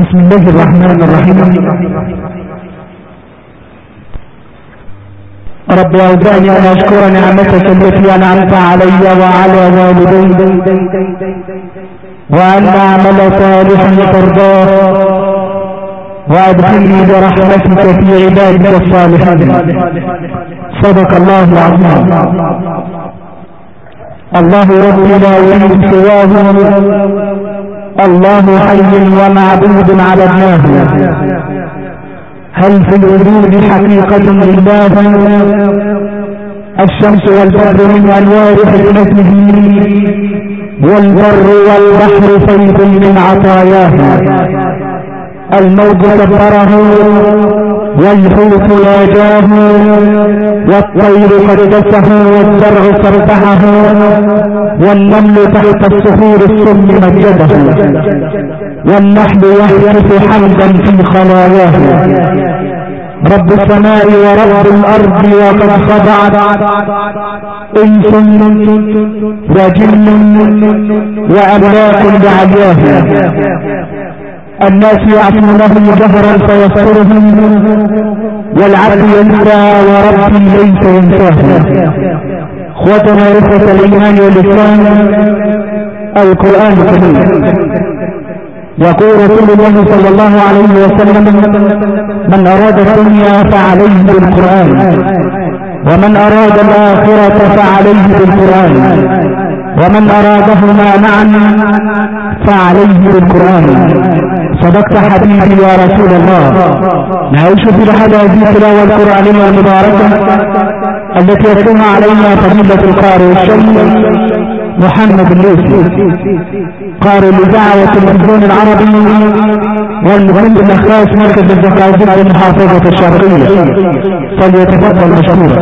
بسم الله الرحمن الرحيم. رب أوزعني أن أشكر نعمتك التي أنعمت علي وعلى والدي وأن أعمل صالحا ترضاه وأدخلني برحمتك في عبادك الصالحين. صدق الله العظيم. الله ربي لا أريد سواه، الله حي ومعبود عبدناه. هل في الوجود حقيقة لله؟ الشمس والبدر من أنوار حكمته، والبر والبحر فيض من عطاياه. الموج كبره والحوت ناجاه، والطير قدسه والزرع سبحه، والنمل تحت الصخور السم مجده، والنحل يهتف حمدا في خلاياه. رب السماء ورب الأرض وقد خضعت إنس وجن وأملاك بعلياه. الناس يعصونه جهرا فيذكرهم، والعبد ينسى وربي ليس ينساه. اخوتنا رفقة الايمان والاسلام، القرآن الكريم يقول رسول الله صلى الله عليه وسلم: من اراد الدنيا فعليه بالقرآن، ومن اراد الاخرة فعليه بالقرآن، ومن ارادهما معا فعليه بالقرآن. صدقت حبيبي يا رسول الله. نعيش في لحظة هذه التلاوة القرآنية المباركة التي يتلوها علينا فضيلة القارئ الشيخ محمد الليثي، قارئ الإذاعة والتلفزيون العربي والمخرج الأخلاص مركز الزقازيق بالمحافظة الشرقية، فليتفضل مشكورا.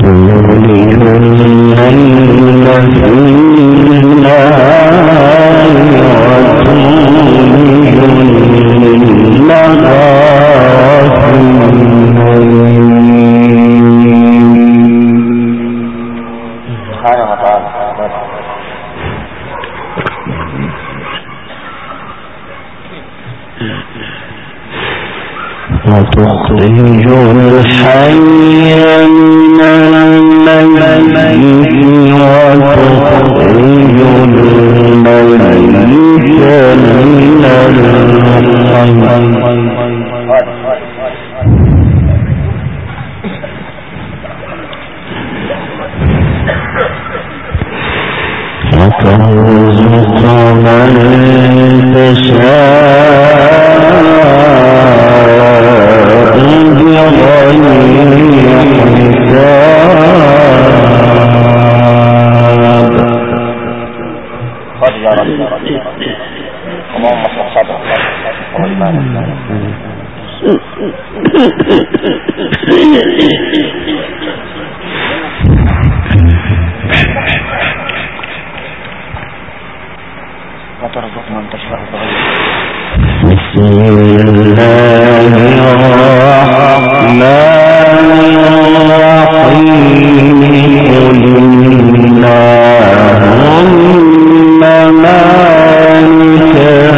وتخرج الحي من الميت وتخرج الميت من الحي وترزق من تشاء بغير حساب. قد يا رب اللهم صل وترزق من تشاء بغير. بسم الله الرحمن الرحيم. قل اللهم مالك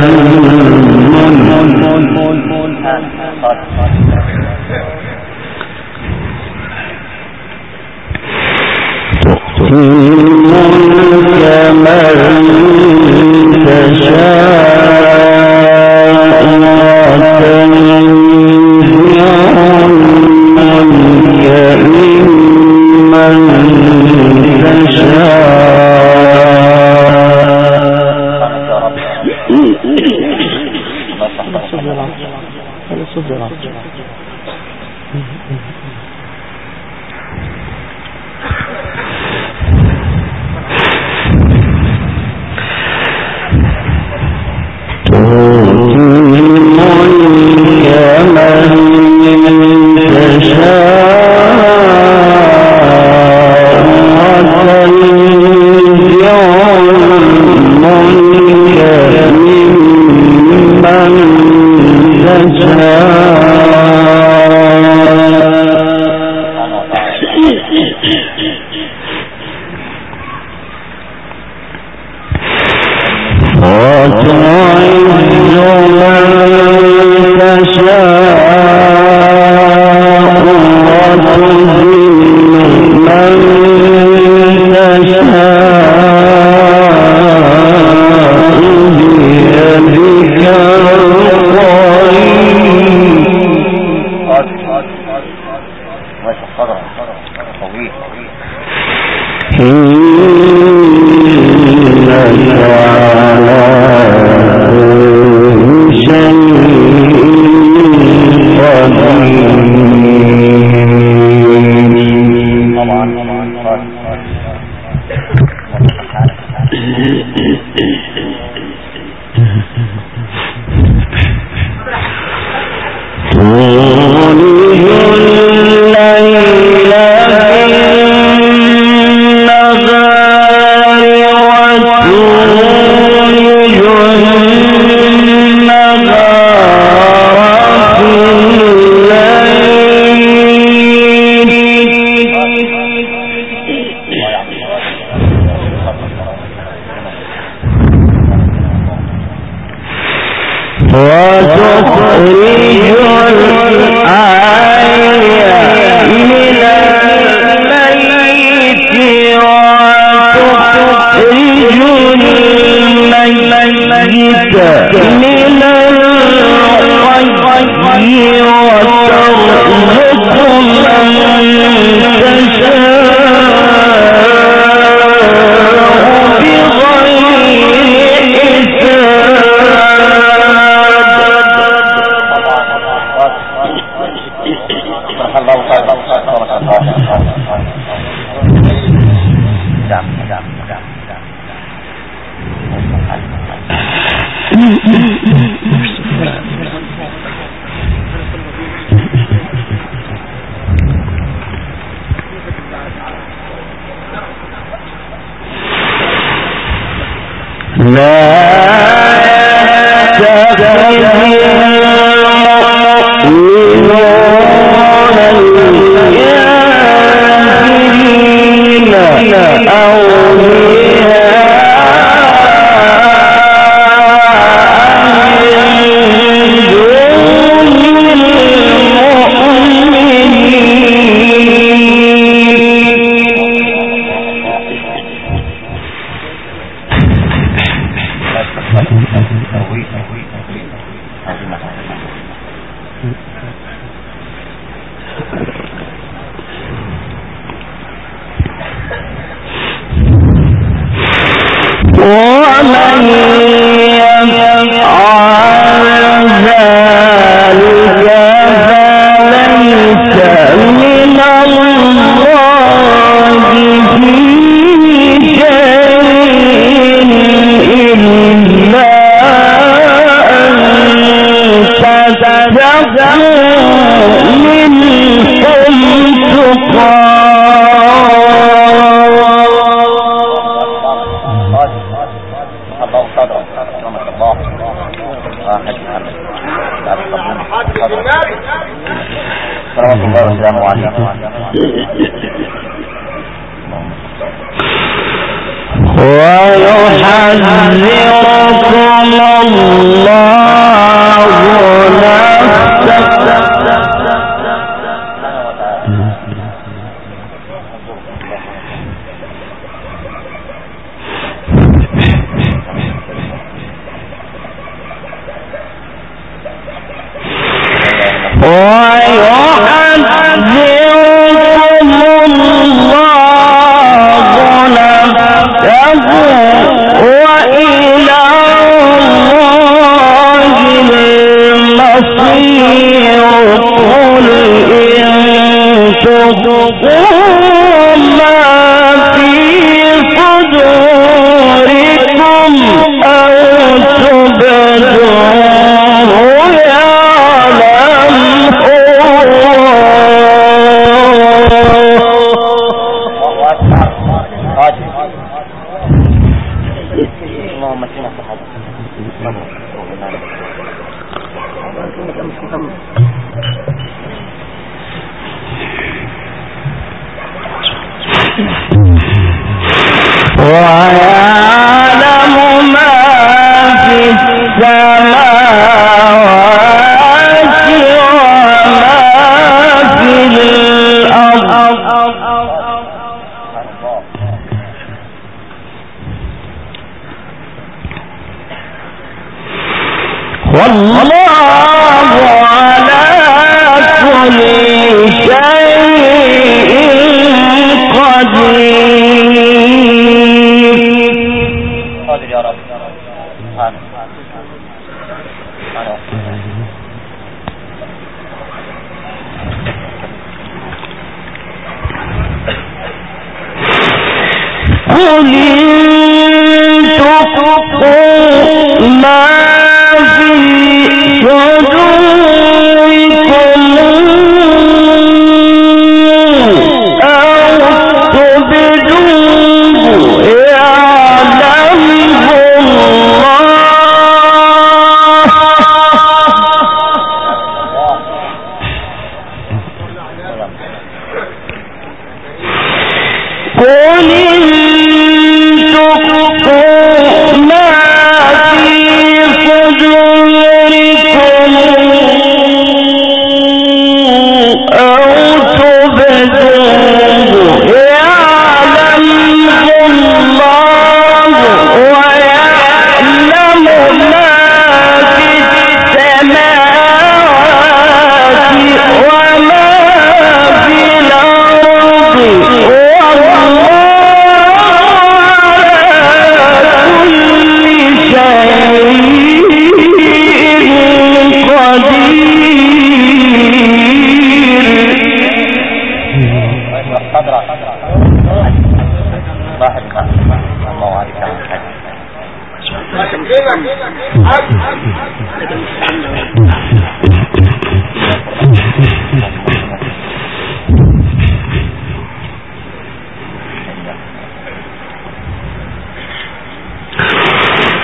تؤتي الملك من تشاء وتنزع الملك ممن تشاء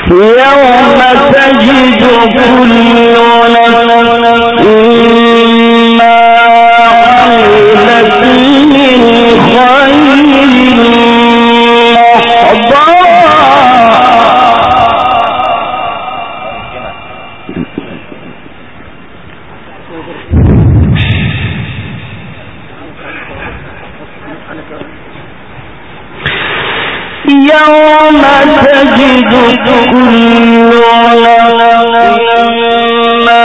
يوم تجد كل نفس ما عملت من خير يوم تجد كل نفس ما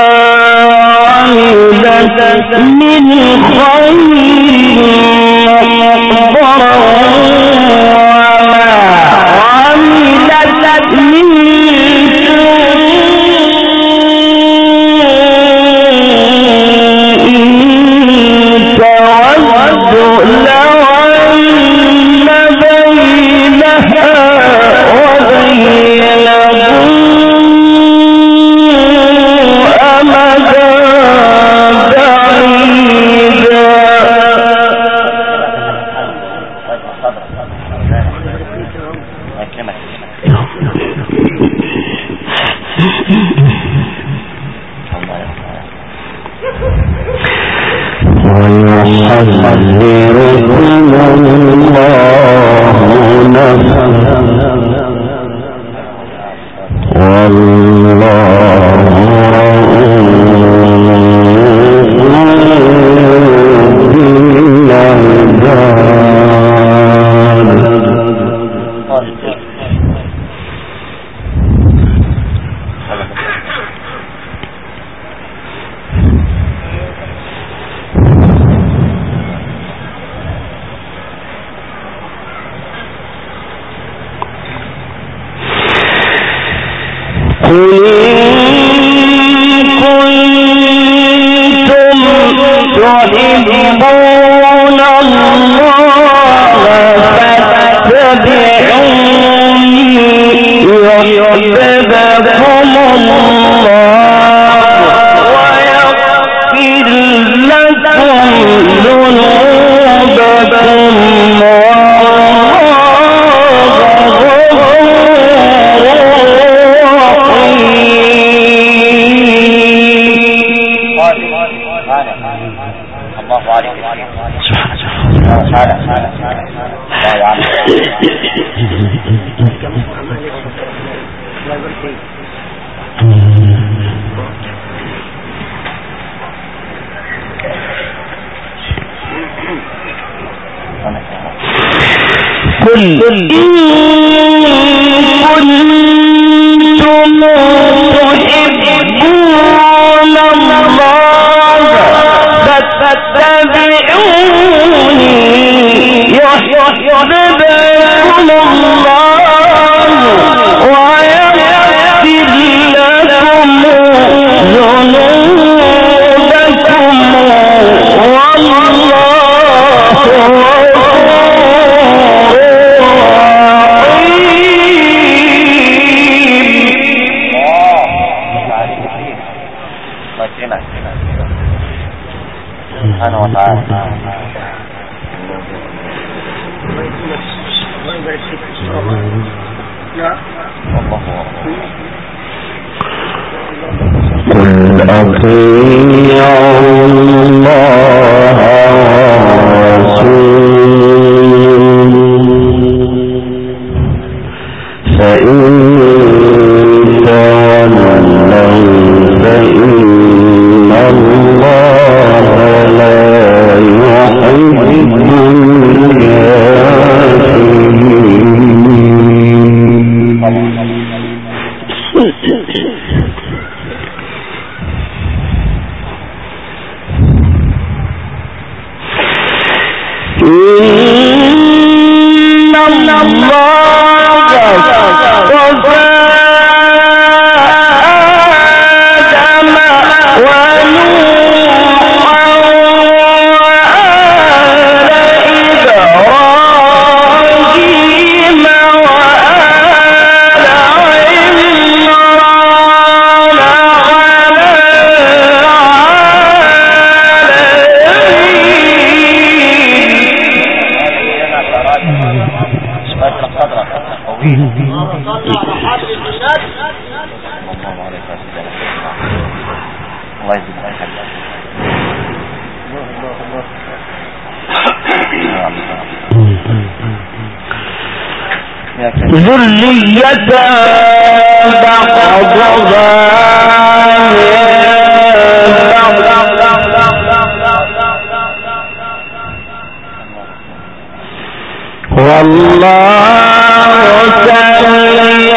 عملت من خير محضرا وما عملت من الله يجزيك خير. ذرية بعضها والله سميع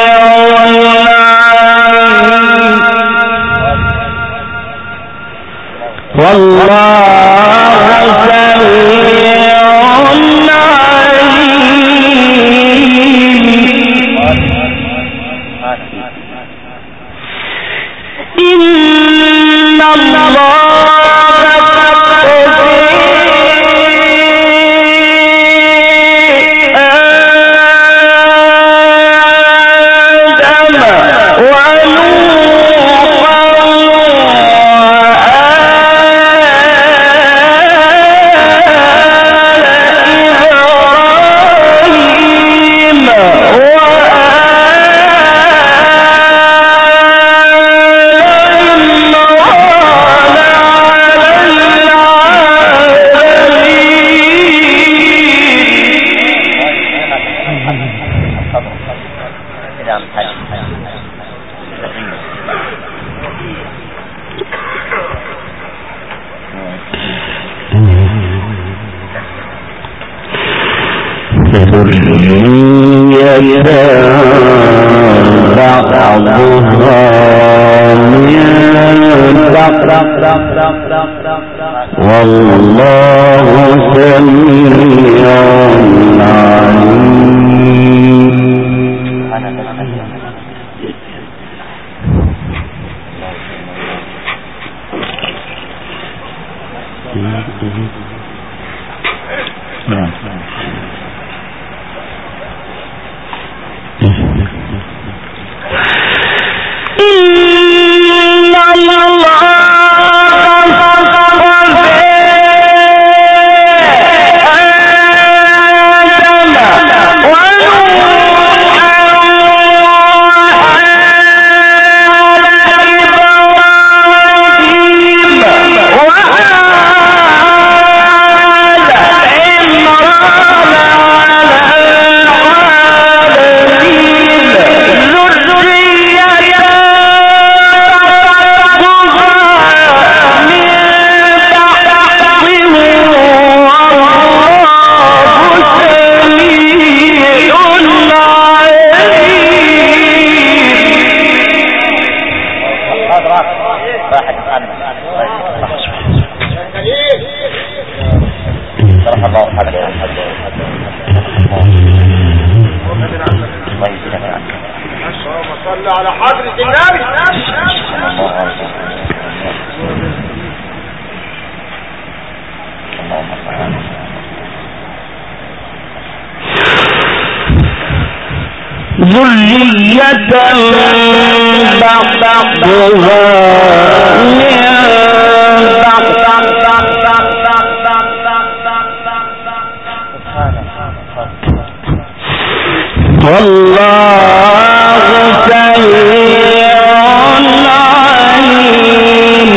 ذرية بعضها من والله سميع عليم.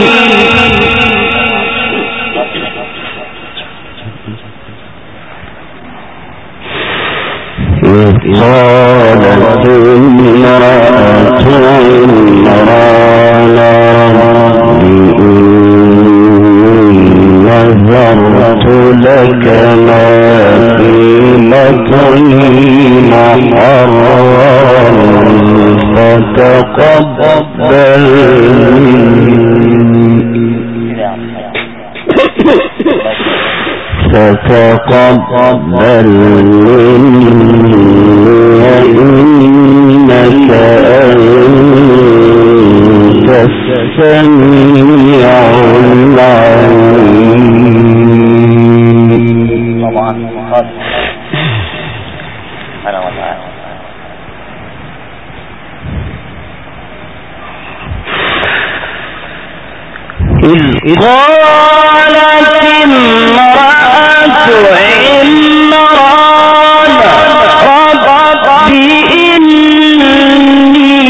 قالت امرأة عمران رب إني نذرت لك ما في بطني محررا فتقبل مني إنك أنت السميع العليم. طبعا أنا وتعالى إذ قالت امرأة عمران رب إني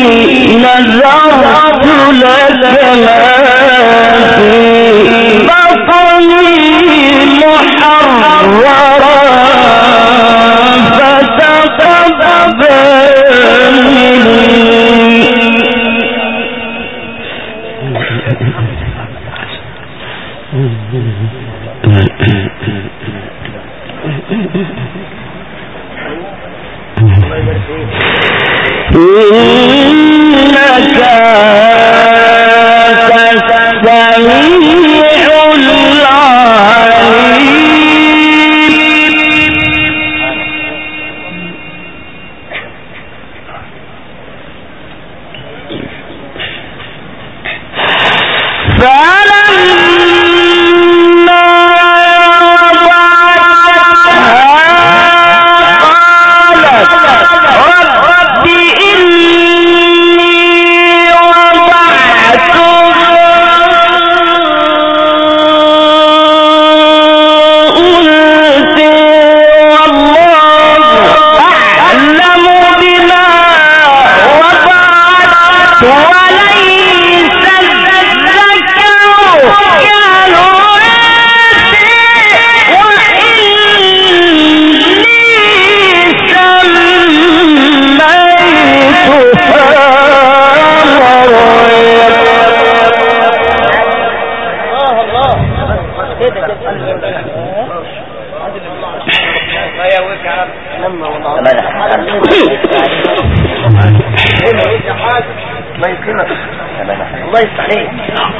الله يفتح عليك.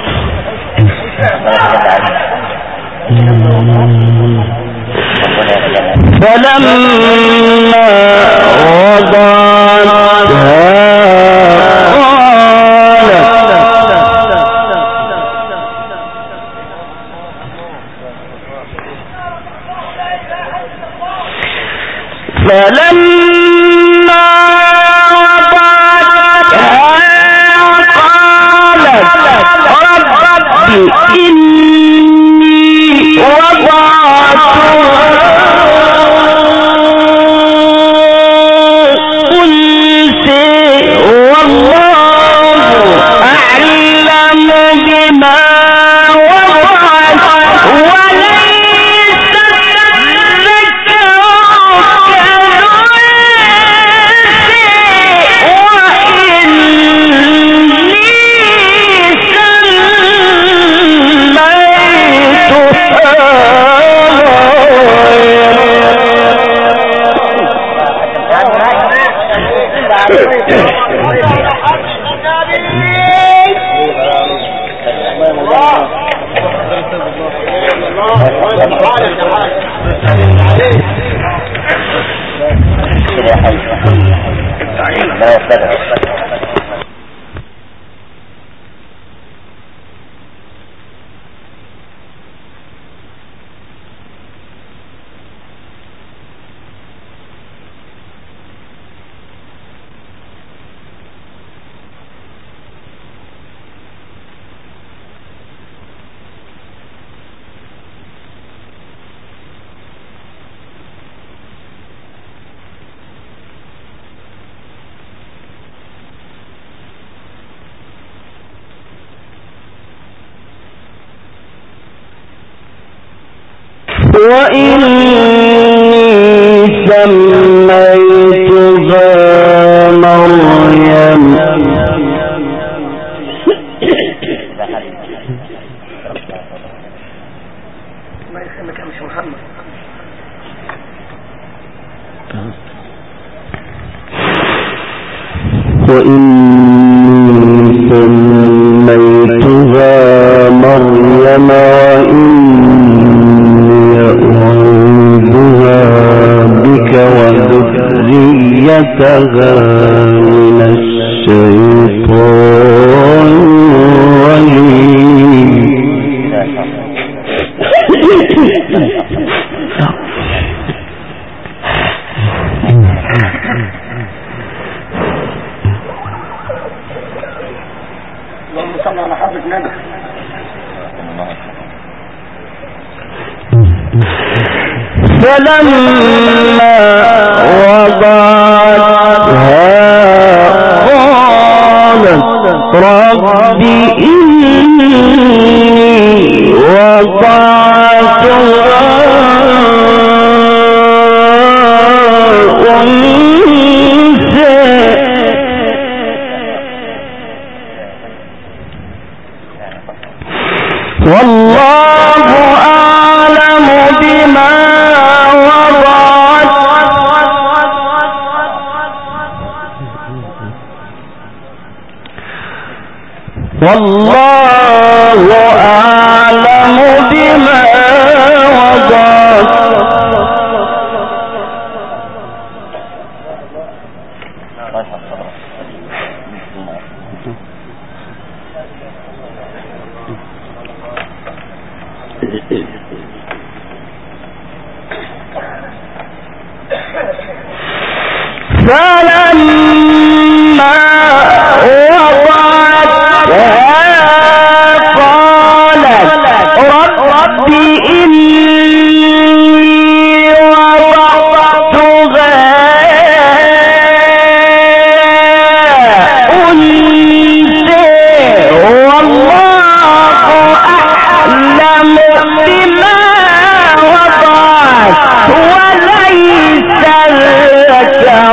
فلما وضعتها وإني سميتها مريم الله يسلمك يا مش محمد. وإني سميتها مريم وذريتها من الشيطان الرجيم اللهم صل على حضرة النبي. فلما وضعتها قالت رب إني وضعتها والله أعلم بما وضعت فلما وضعتها قالت رب إني وضعتها أنثى والله أعلم بما وضعت وليس الذكر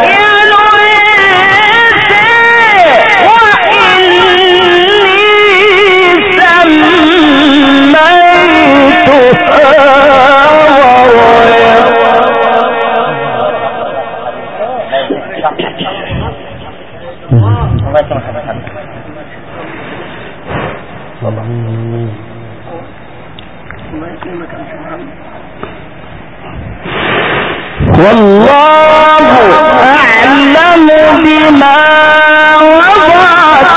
والله أعلم بما وضعت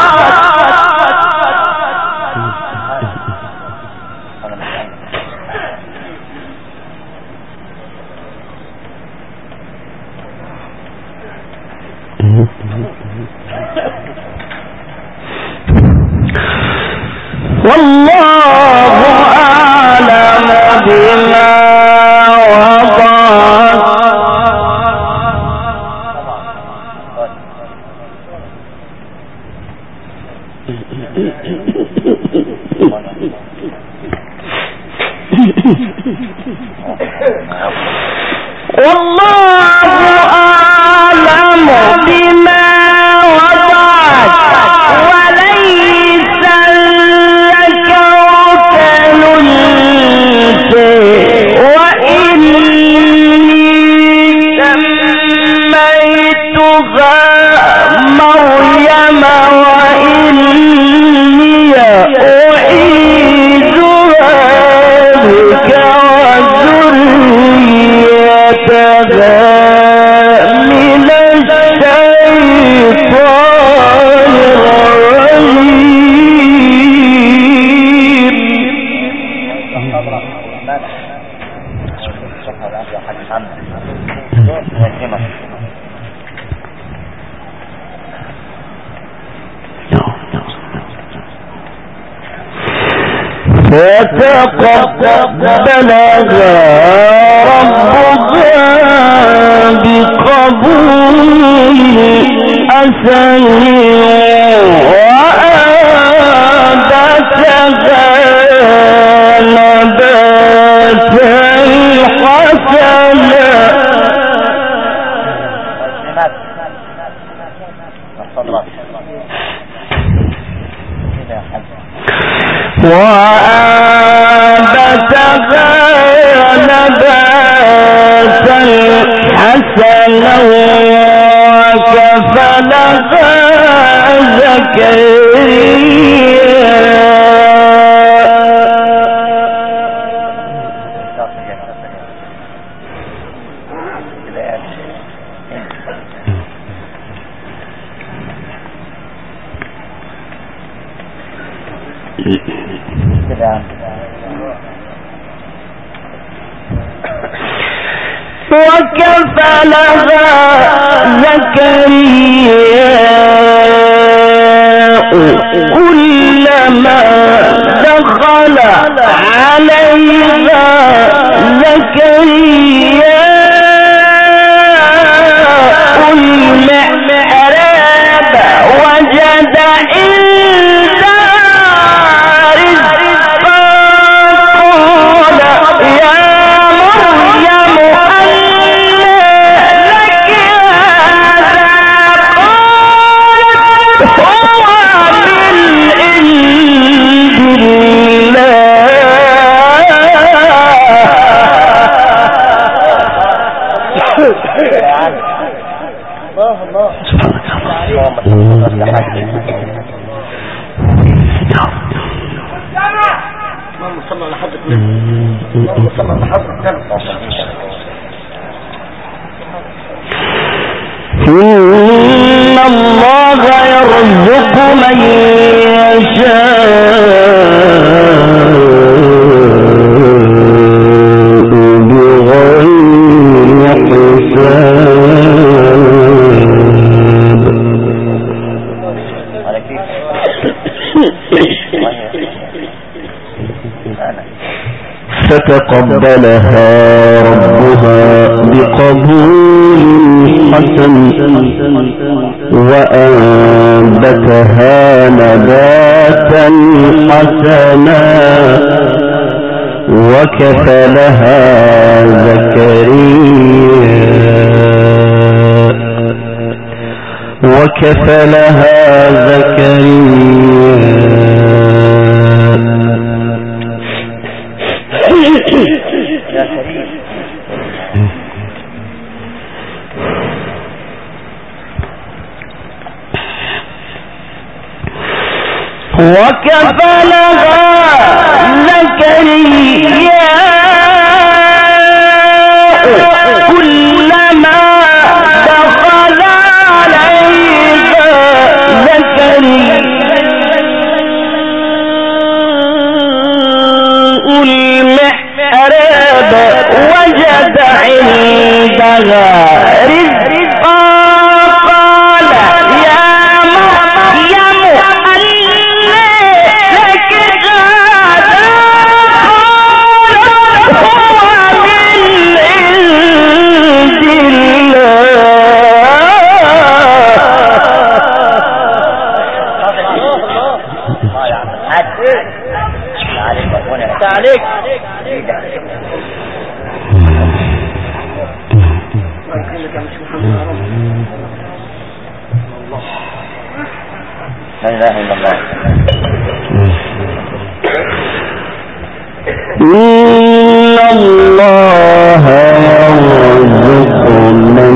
والله أعلم بما والله أعلم بما وضعت وليس الذكر كالأنثى وإني سميتها مريم وإني أعيذها بك من الشيطان الرجيم فتقبلها ربها بقبول حسن وأنبتها نباتا حسنا وأنبتها نباتا حسنا وكفلها زكريا وكفلها زكريا كلما دخل عليها زكريا المحراب وجد صل على حضرة النبي. اللهم صل على حضرة النبي. إن الله يرزق من يشاء فتقبلها ربها بقبول حسن وأنبتها نباتا حسنا وكفلها زكريا كلما دخل عليها زكريا المحراب وجد عندها رزقا قال يا مريم لك هذا قال هو من عند عليك لا إله إلا الله. إن الله يرزق من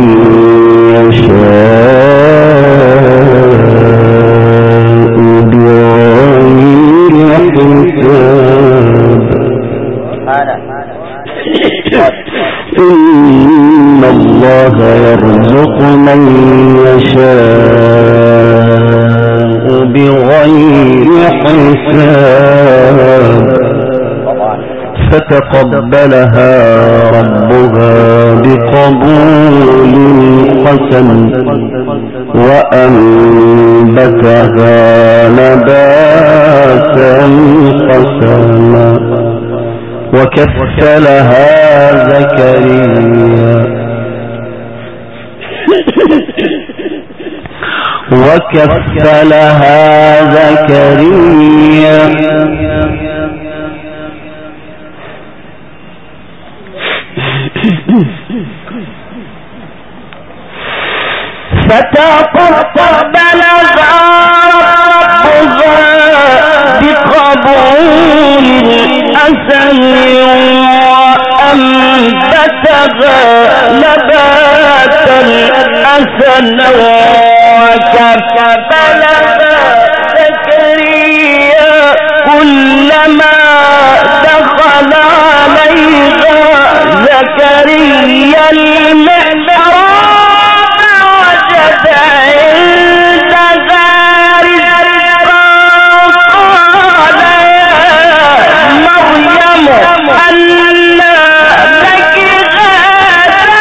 يشاء بغير حساب. إن الله يرزق من يشاء بغير حساب. فتقبلها ربها بقبول حسن وأنبتها نباتا حسنا وكفلها زكريا فتقبلها ربها بقبول حسن وأنبتها نباتا حسنا وكفلها زكريا كلما دخل عليها زكريا المحراب وجد عندها رزقا قال يا مريم أنى لك هذا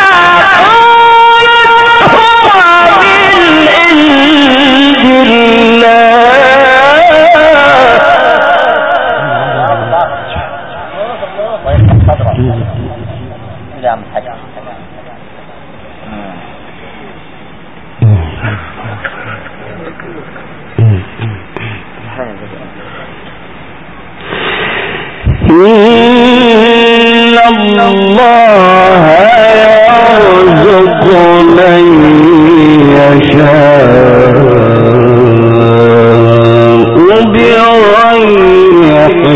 قالت هو من عند إن الله يرزق من يشاء بغير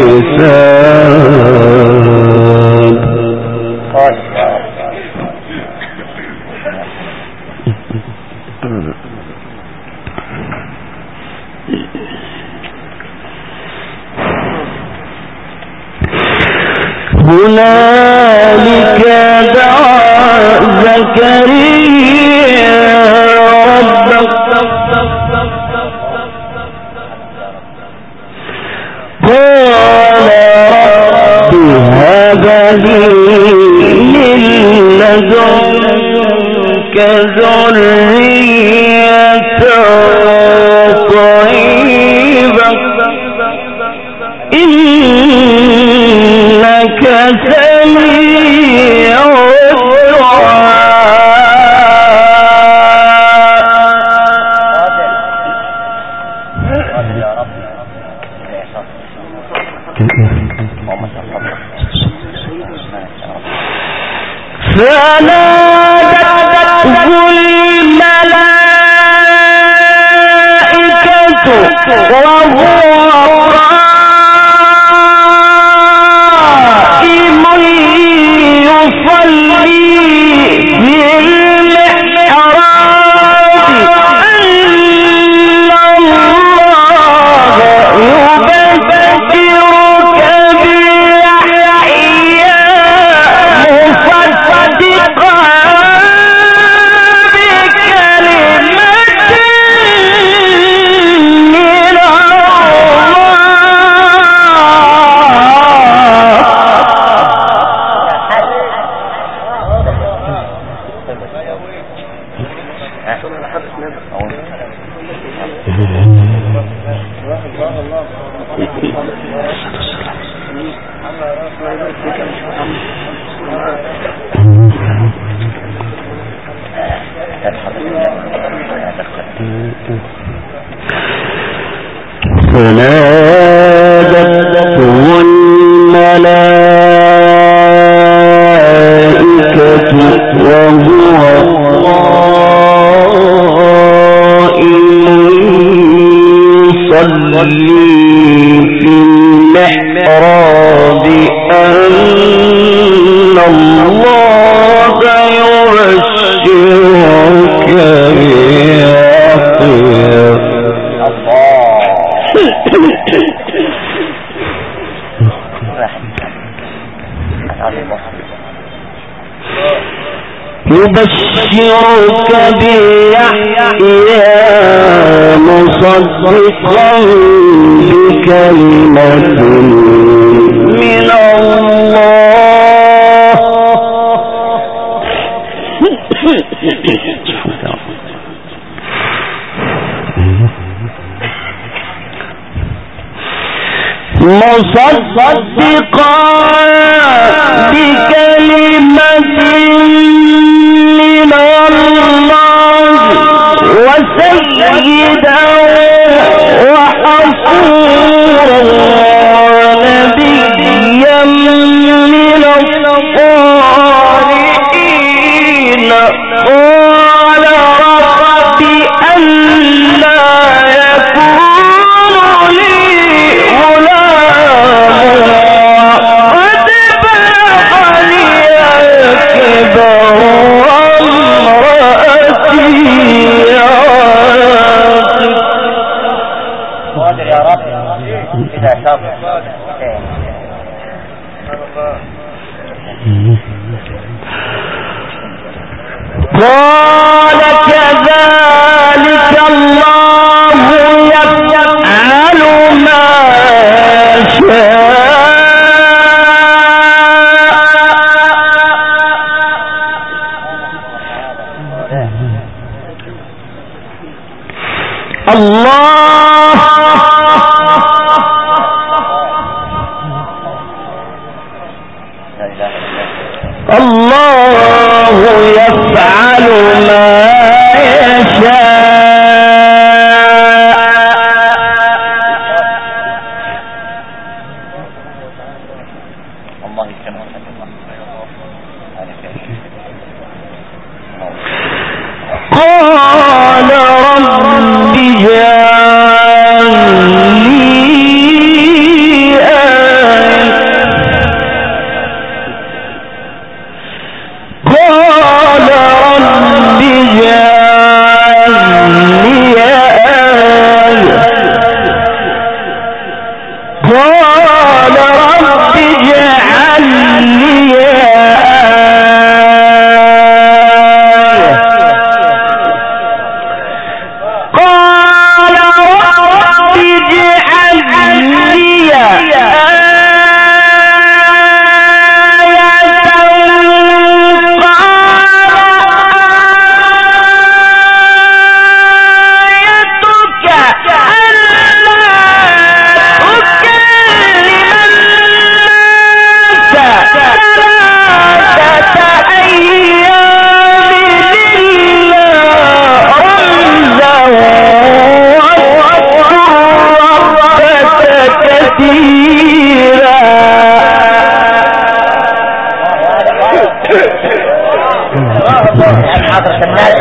حساب. لدنك ذرية طيبة إنك سميع فنادته الملائكة وهو قائم يصلي في المحراب أن الله يبشرك بيحيى مصدقا بكلمة من فنادته الملائكة وهو قائم يصلي في المحراب أن الله يبشرك يبشرك بيحيى مصدقا بكلمة من الله مصدقا بكلمة من الله وسيدا وحصورا ونبيا من الصالحين قال رب أنى يكون لي غلام وقد بلغني الكبر وامرأتي قادر يا رب إذا شاء قال كذلك الله يفعل ما شاء الله يفعل ما يشاء قال رب حاضر سنال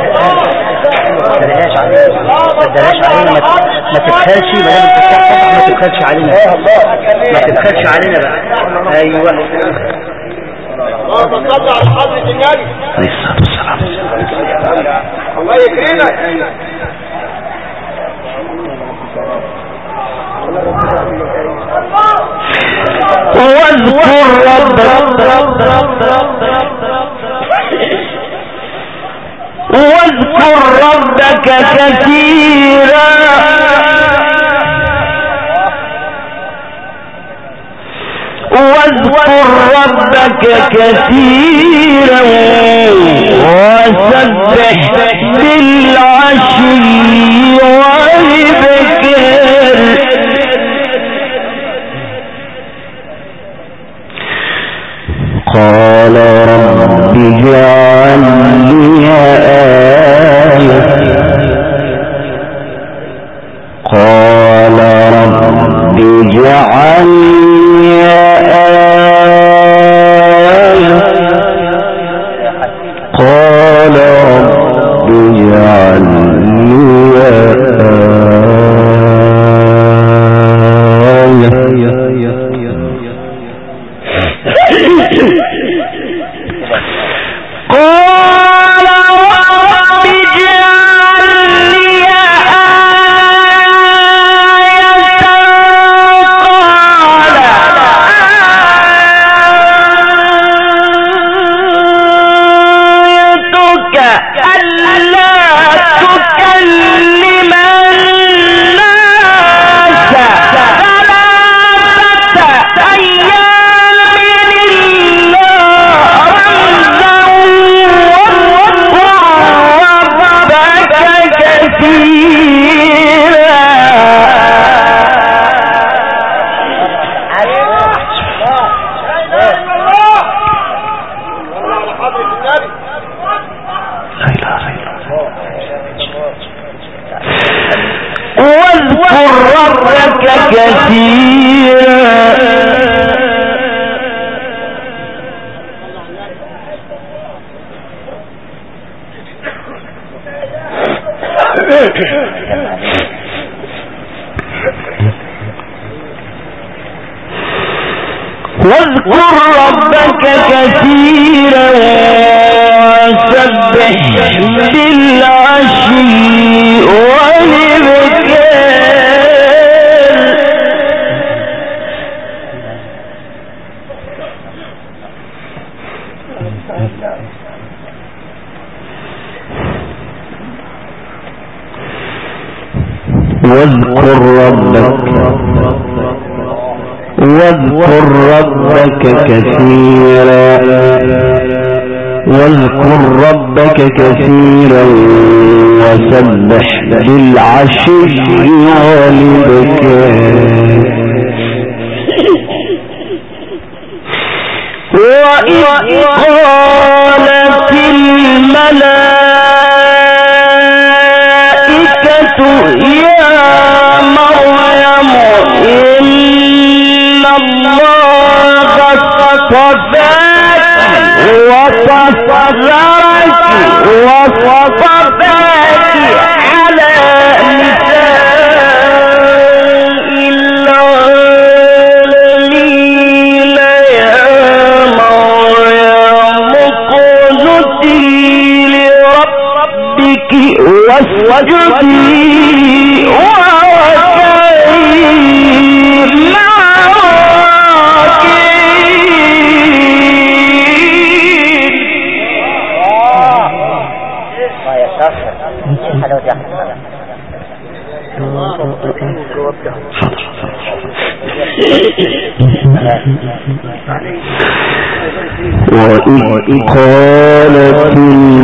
ما تدلاش علينا ما تبخلش ما تبخلش علينا ما تبخلش علينا بقى. ايوه اللهم صل على حضرة النبي عليه الصلاة والسلام. الله يكرمك. واذكر ربك كثيرا وسبح بالعشي والإبكار قال رب اجعل لي آية قال رب اجعل لي آية قال رب اجعل لي واذكر ربك كثيرا وسبح بالعشي والإبكار واذكر ربك كثيرا وسبح بالعشي والإبكار وإذ قالت الملائكة يا مريم إن الله اصطفاك وصطفاك على نساء العالمين يا مريم اقنتي لربك واسجدي وإذ قالت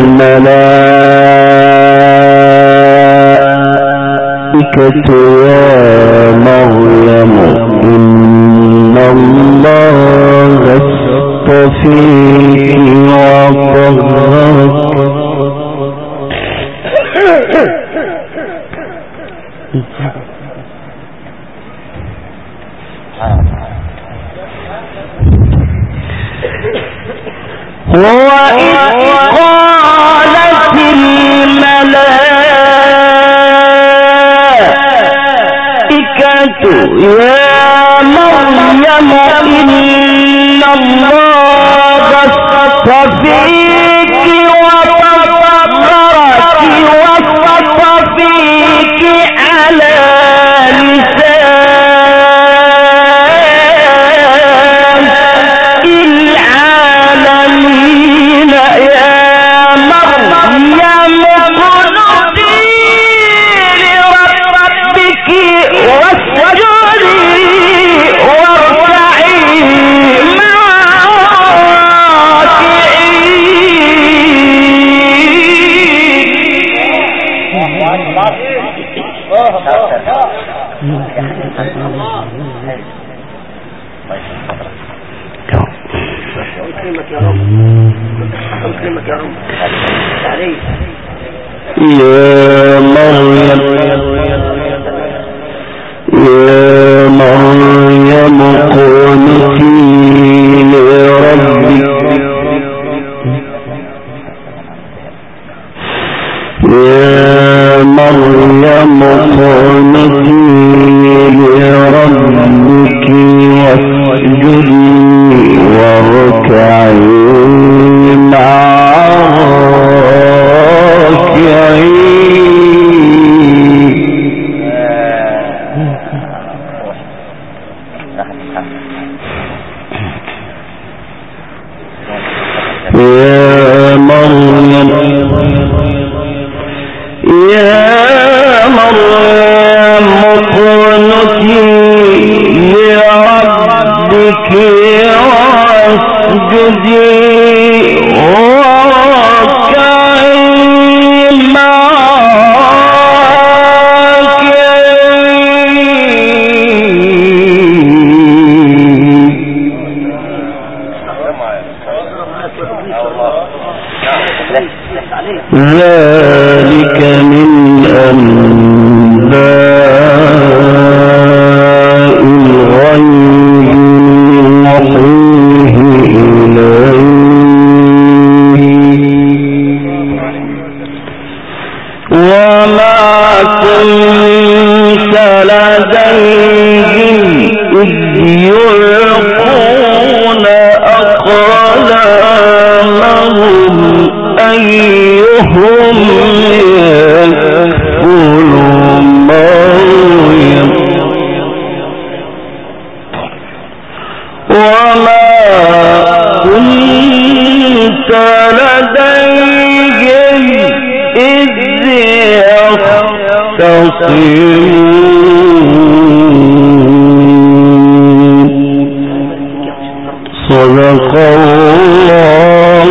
الملائكة يا مريم إن الله اصطفيك وطهرك وإذ قالت الملائكة يا مريم إن الله اصطفيك وطهرك واصطفيك على نساء العالمين يا مريم اقنتي لربك واسجدي واركعي مع يا مريم قنتي لربك يا مريم قنتي لربك واسجدي واركعي مع ذلك من أنباء الغيب نوحيه إليك وما كنت لديهم إذ يلقون أقلامهم أيهم يكفل مريم وما كنت لديهم إذ يختصمون صدق الله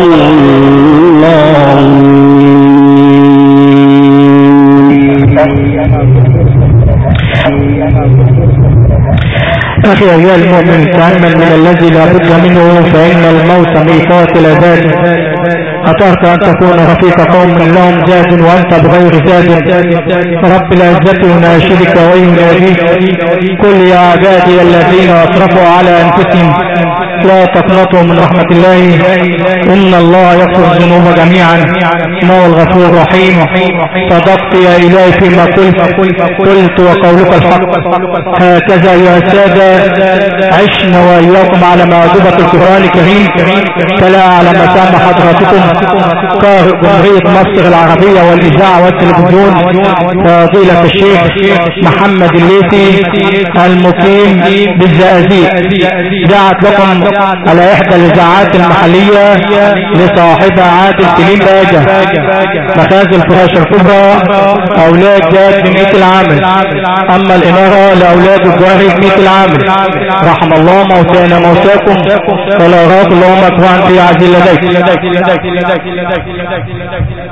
أخي أيها المؤمن تأمل من الذي لا بد منه فإن الموت ميقات لذاته أطرت أن تكون رفيق قوم لهم زاد وأنت بغير زاد رب العزة يناشدك ويناديك قل يا عبادي الذين أسرفوا على أنفسهم لا تقنطوا من رحمة الله إن الله يغفر الذنوب جميعا إنه الغفور الرحيم صدقت يا إلهي فيما قلت وقولك الحق هكذا يا سادة عشنا وإياكم على مأدبة القرآن الكريم فلا على مسام حضراتكم قارئ جمهورية مصر العربية والإذاعة والتلفزيون فضيلة الشيخ محمد الليثي المقيم بالزقازيق دعت لكم على إحدى الإذاعات المحلية لصاحبها عادل سليم باجة مخازن الفراش الكبرى أولاد جاد بمئة العامل أما الإنارة لأولاد الجواري بمئة العامل رحم الله موتانا موتاكم ولا راك اللهم أكبر في عزيز لديك